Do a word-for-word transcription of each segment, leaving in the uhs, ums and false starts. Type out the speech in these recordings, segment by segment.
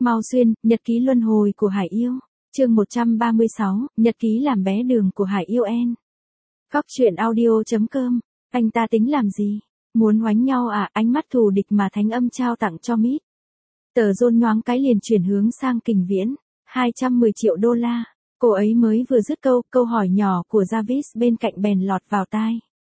Mao Xuyên, Nhật ký luân hồi của Hải Yêu. Chương một trăm ba mươi sáu, Nhật ký làm bé đường của Hải Yêu N. Góc truyện audio.com. Anh ta tính làm gì? Muốn oánh nhau à? Ánh mắt thù địch mà Thánh Âm trao tặng cho Mít. Tờ John nhoáng cái liền chuyển hướng sang Kình Viễn. hai trăm mười triệu đô la. Cô ấy mới vừa dứt câu, câu hỏi nhỏ của Jarvis bên cạnh bèn lọt vào tai.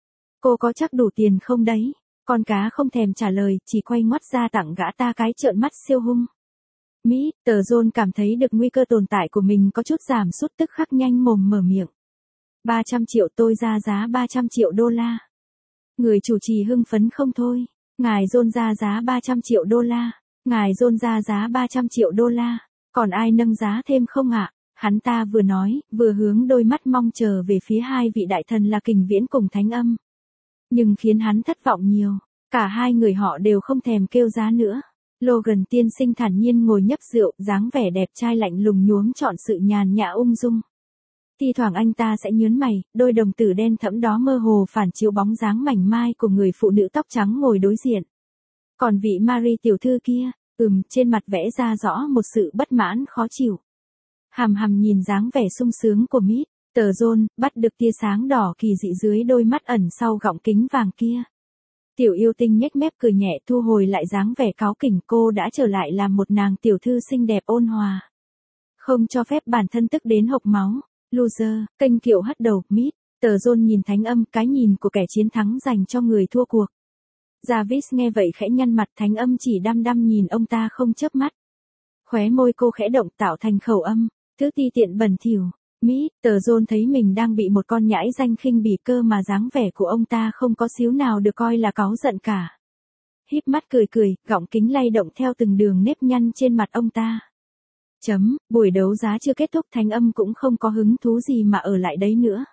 Cô có chắc đủ tiền không đấy? Con cá không thèm trả lời, chỉ quay ngoắt ra tặng gã ta cái trợn mắt siêu hung. Mỹ, tờ John cảm thấy được nguy cơ tồn tại của mình có chút giảm sút, tức khắc nhanh mồm mở miệng. ba trăm triệu, tôi ra giá ba trăm triệu đô la. Người chủ trì hưng phấn không thôi. Ngài John ra giá ba trăm triệu đô la. Ngài John ra giá ba trăm triệu đô la. Còn ai nâng giá thêm không ạ? Hắn ta vừa nói, vừa hướng đôi mắt mong chờ về phía hai vị đại thần là Kình Viễn cùng Thánh Âm. Nhưng khiến hắn thất vọng nhiều. Cả hai người họ đều không thèm kêu giá nữa. Logan tiên sinh thản nhiên ngồi nhấp rượu, dáng vẻ đẹp trai lạnh lùng nhuốm trọn sự nhàn nhã ung dung. Thi thoảng anh ta sẽ nhớn mày, đôi đồng tử đen thẫm đó mơ hồ phản chiếu bóng dáng mảnh mai của người phụ nữ tóc trắng ngồi đối diện. Còn vị Marie tiểu thư kia, ừm, trên mặt vẽ ra rõ một sự bất mãn khó chịu. Hằm hằm nhìn dáng vẻ sung sướng của Mít, tờ John bắt được tia sáng đỏ kỳ dị dưới đôi mắt ẩn sau gọng kính vàng kia. Tiểu yêu tinh nhếch mép cười nhẹ, thu hồi lại dáng vẻ cáu kỉnh, cô đã trở lại làm một nàng tiểu thư xinh đẹp ôn hòa. Không cho phép bản thân tức đến hộc máu. Loser, kênh kiệu hất đầu, Mít. Tờ John nhìn Thánh Âm, cái nhìn của kẻ chiến thắng dành cho người thua cuộc. Jarvis nghe vậy khẽ nhăn mặt, Thánh Âm chỉ đăm đăm nhìn ông ta không chớp mắt. Khóe môi cô khẽ động tạo thành khẩu âm, thứ ti tiện bẩn thỉu. Mít, tờ John thấy mình đang bị một con nhãi danh khinh bỉ, cơ mà dáng vẻ của ông ta không có xíu nào được coi là cáu giận cả. Híp mắt cười cười, gọng kính lay động theo từng đường nếp nhăn trên mặt ông ta. Chấm, buổi đấu giá chưa kết thúc, Thánh Âm cũng không có hứng thú gì mà ở lại đấy nữa.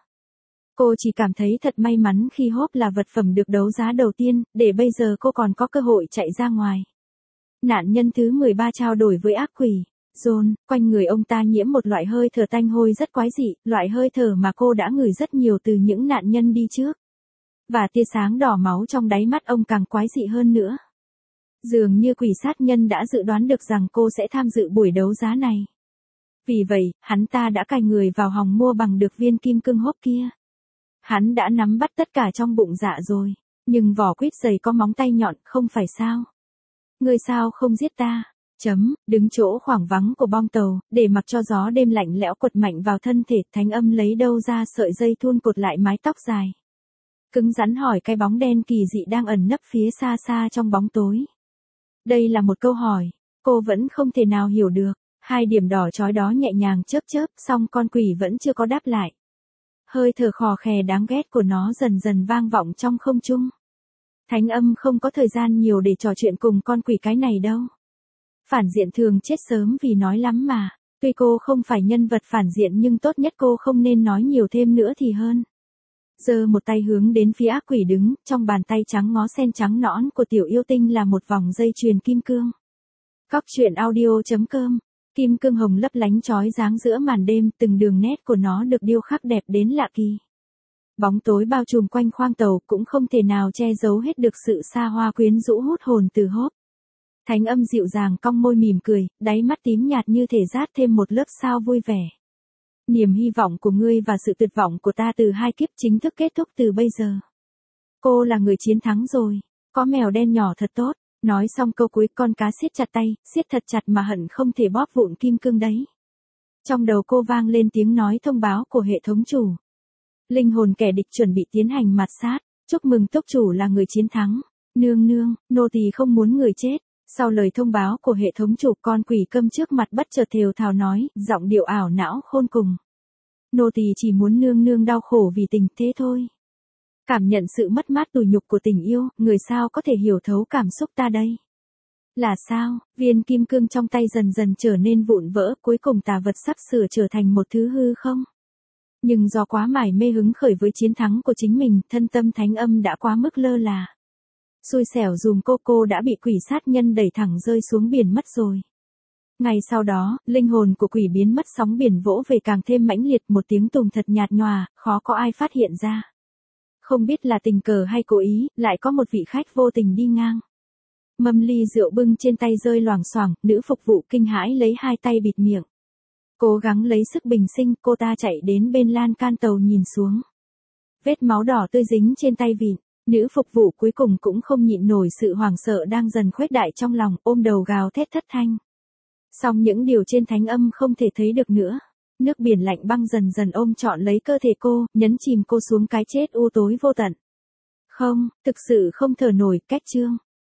Cô chỉ cảm thấy thật may mắn khi Hope là vật phẩm được đấu giá đầu tiên, để bây giờ cô còn có cơ hội chạy ra ngoài. Nạn nhân thứ mười ba trao đổi với ác quỷ. John, quanh người ông ta nhiễm một loại hơi thở tanh hôi rất quái dị, loại hơi thở mà cô đã ngửi rất nhiều từ những nạn nhân đi trước. Và tia sáng đỏ máu trong đáy mắt ông càng quái dị hơn nữa. Dường như quỷ sát nhân đã dự đoán được rằng cô sẽ tham dự buổi đấu giá này. Vì vậy, hắn ta đã cài người vào hòng mua bằng được viên kim cương hốp kia. Hắn đã nắm bắt tất cả trong bụng dạ rồi, nhưng vỏ quýt dày có móng tay nhọn, không phải sao? Ngươi sao không giết ta? Chấm, đứng chỗ khoảng vắng của bong tàu, để mặc cho gió đêm lạnh lẽo quật mạnh vào thân thể, Thánh Âm lấy đâu ra sợi dây thun cột lại mái tóc dài. Cứng rắn hỏi cái bóng đen kỳ dị đang ẩn nấp phía xa xa trong bóng tối. Đây là một câu hỏi, cô vẫn không thể nào hiểu được. Hai điểm đỏ chói đó nhẹ nhàng chớp chớp, song con quỷ vẫn chưa có đáp lại. Hơi thở khò khè đáng ghét của nó dần dần vang vọng trong không trung. Thánh Âm không có thời gian nhiều để trò chuyện cùng con quỷ cái này đâu. Phản diện thường chết sớm vì nói lắm mà. Tuy cô không phải nhân vật phản diện nhưng tốt nhất cô không nên nói nhiều thêm nữa thì hơn. Giơ một tay hướng đến phía ác quỷ đứng, trong bàn tay trắng ngó sen trắng nõn của tiểu yêu tinh là một vòng dây chuyền kim cương. Góc truyện audio.com. Kim cương hồng lấp lánh chói sáng giữa màn đêm, từng đường nét của nó được điêu khắc đẹp đến lạ kỳ. Bóng tối bao trùm quanh khoang tàu cũng không thể nào che giấu hết được sự xa hoa quyến rũ hút hồn từ Hope. Thánh Âm dịu dàng cong môi mỉm cười, đáy mắt tím nhạt như thể rát thêm một lớp sao vui vẻ. Niềm hy vọng của ngươi và sự tuyệt vọng của ta từ hai kiếp chính thức kết thúc từ bây giờ. Cô là người chiến thắng rồi, có mèo đen nhỏ thật tốt. Nói xong câu cuối, con cá siết chặt tay, siết thật chặt mà hận không thể bóp vụn kim cương đấy. Trong đầu cô vang lên tiếng nói thông báo của hệ thống chủ. Linh hồn kẻ địch chuẩn bị tiến hành mạt sát, chúc mừng túc chủ là người chiến thắng. Nương nương, nô tỳ không muốn người chết. Sau lời thông báo của hệ thống chủ, con quỷ câm trước mặt bất chợt thều thào nói, giọng điệu ảo não khôn cùng. Nô tỳ chỉ muốn nương nương đau khổ vì tình thế thôi. Cảm nhận sự mất mát tủi nhục của tình yêu, người sao có thể hiểu thấu cảm xúc ta đây? Là sao? Viên kim cương trong tay dần dần trở nên vụn vỡ, cuối cùng tà vật sắp sửa trở thành một thứ hư không? Nhưng do quá mải mê hứng khởi với chiến thắng của chính mình, thân tâm Thánh Âm đã quá mức lơ là. Xui xẻo dùm cô cô đã bị quỷ sát nhân đẩy thẳng rơi xuống biển mất rồi. Ngày sau đó, linh hồn của quỷ biến mất, sóng biển vỗ về càng thêm mãnh liệt, một tiếng tùng thật nhạt nhòa, khó có ai phát hiện ra. Không biết là tình cờ hay cố ý, lại có một vị khách vô tình đi ngang. Mâm ly rượu bưng trên tay rơi loảng xoảng, nữ phục vụ kinh hãi lấy hai tay bịt miệng. Cố gắng lấy sức bình sinh, cô ta chạy đến bên lan can tàu nhìn xuống. Vết máu đỏ tươi dính trên tay vịn, nữ phục vụ cuối cùng cũng không nhịn nổi sự hoảng sợ đang dần khuếch đại trong lòng, ôm đầu gào thét thất thanh. Song những điều trên thánh âm không thể thấy được nữa. Nước biển lạnh băng dần dần ôm trọn lấy cơ thể cô, nhấn chìm cô xuống cái chết u tối vô tận. Không, thực sự không thở nổi, kết chương.